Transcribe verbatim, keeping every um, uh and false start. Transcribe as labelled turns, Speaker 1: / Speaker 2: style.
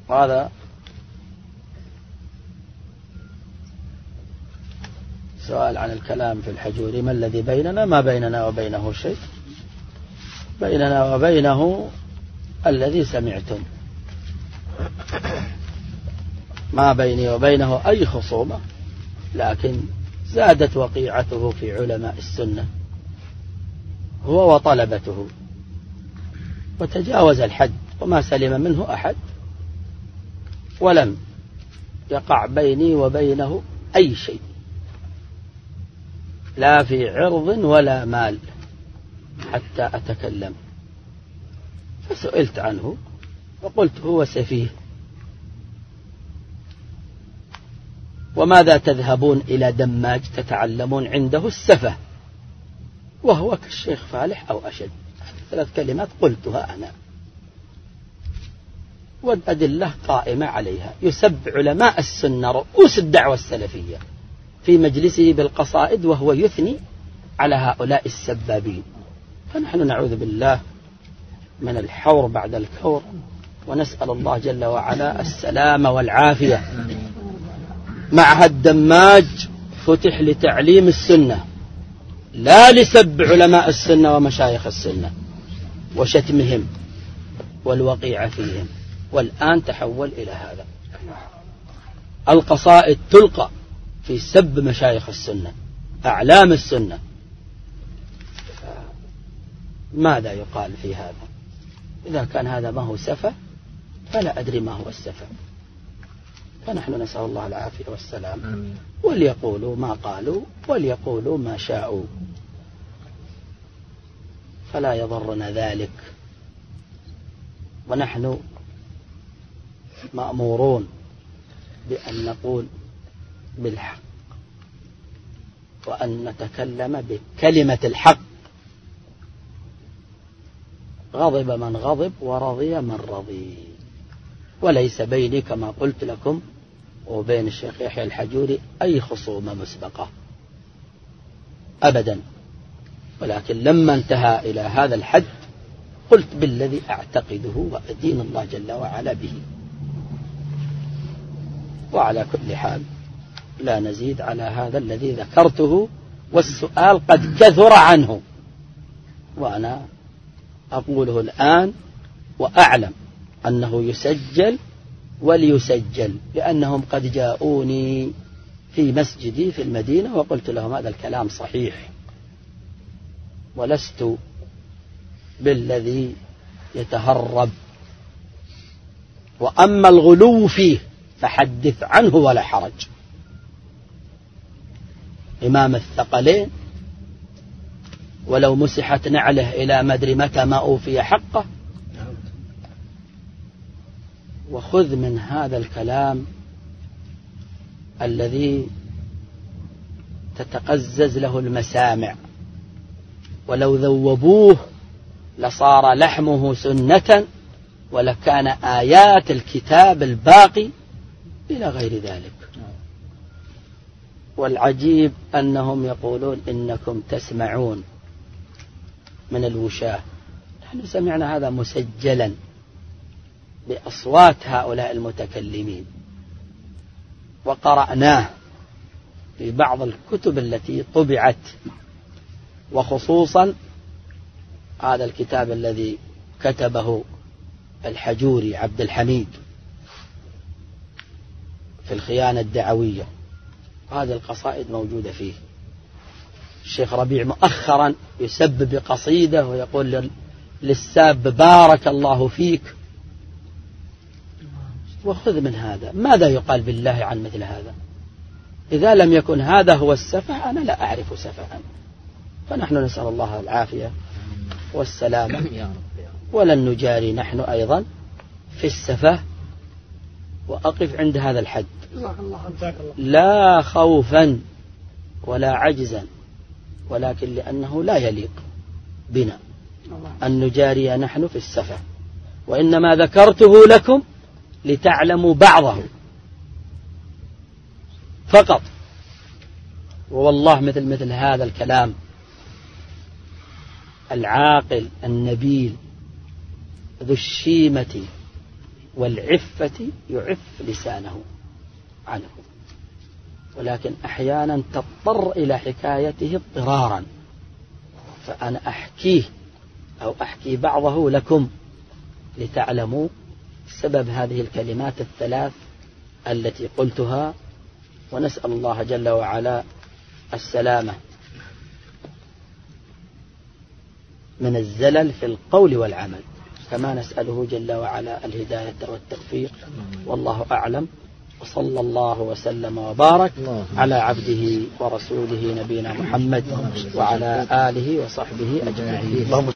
Speaker 1: هذا سؤال عن الكلام في الحجوري. ما الذي بيننا؟ ما بيننا وبينه شيء، بيننا وبينه الذي سمعتم، ما بيني وبينه أي خصومة، لكن زادت وقيعته في علماء السنة هو وطلبته، وتجاوز الحد وما سلم منه أحد، ولم يقع بيني وبينه أي شيء، لا في عرض ولا مال حتى أتكلم. فسئلت عنه وقلت هو سفيه، وماذا تذهبون إلى دماج تتعلمون عنده السفة وهو كالشيخ فالح أو أشد. ثلاث كلمات قلتها أنا، والأدلة قائمة عليها. يسب علماء السنة رؤوس الدعوة السلفية في مجلسه بالقصائد وهو يثني على هؤلاء السبابين. فنحن نعوذ بالله من الحور بعد الكور، ونسأل الله جل وعلا السلامة والعافية. معهد دماج فتح لتعليم السنة، لا لسب علماء السنة ومشايخ السنة وشتمهم والوقيع فيهم، والآن تحول إلى هذا. القصائد تلقى في سب مشايخ السنة أعلام السنة. ماذا يقال في هذا؟ إذا كان هذا ما هو سفة فلا أدري ما هو السفة. فنحن نسأل الله العافية والسلام. وليقولوا ما قالوا وليقولوا ما شاءوا، فلا يضرنا ذلك، ونحن مأمورون بأن نقول بالحق وأن نتكلم بكلمة الحق. غضب من غضب ورضي من رضي، وليس بيني كما قلت لكم وبين الشيخ يحيى الحجوري أي خصومة مسبقة أبدا، ولكن لما انتهى إلى هذا الحد قلت بالذي أعتقده وأدين الله جل وعلا به. وعلى كل حال لا نزيد على هذا الذي ذكرته، والسؤال قد كثر عنه، وأنا أقوله الآن وأعلم أنه يسجل وليسجل، لأنهم قد جاءوني في مسجدي في المدينة وقلت لهم هذا الكلام صحيح، ولست بالذي يتهرب. وأما الغلو فيه فحدث عنه ولا حرج. إمام الثقلين ولو مسحت نعله إلى مدري متى ما أوفي حقه. وخذ من هذا الكلام الذي تتقزز له المسامع، ولو ذوبوه لصار لحمه سنة ولكان آيات الكتاب الباقي إلى غير ذلك. والعجيب أنهم يقولون إنكم تسمعون من الوشاة. نحن سمعنا هذا مسجلا بأصوات هؤلاء المتكلمين، وقرأناه في بعض الكتب التي طبعت، وخصوصا هذا الكتاب الذي كتبه الحجوري عبد الحميد في الخيانة الدعوية. هذه القصائد موجودة فيه. الشيخ ربيع مؤخرا يسب بقصيدة ويقول للساب بارك الله فيك. وخذ من هذا. ماذا يقال بالله عن مثل هذا؟ إذا لم يكن هذا هو السفه أنا لا أعرف سفها. فنحن نسأل الله العافية والسلامة، ولن نجاري نحن أيضا في السفه. وأقف عند هذا الحد، لا خوفا ولا عجزا، ولكن لأنه لا يليق بنا أن نجاري نحن في السفه، وإنما ذكرته لكم لتعلموا بعضه فقط. والله مثل مثل هذا الكلام العاقل النبيل ذو الشيمة والعفة يعف لسانه عنه، ولكن أحيانا تضطر إلى حكايته اضطرارا، فأنا أحكيه أو أحكي بعضه لكم لتعلموا سبب هذه الكلمات الثلاث التي قلتها، ونسأل الله جل وعلا السلامة من الزلل في القول والعمل، كما نسأله جل وعلا الهداية والتوفيق، والله أعلم. وصلى الله وسلم وبارك على عبده ورسوله نبينا محمد وعلى آله وصحبه أجمعين.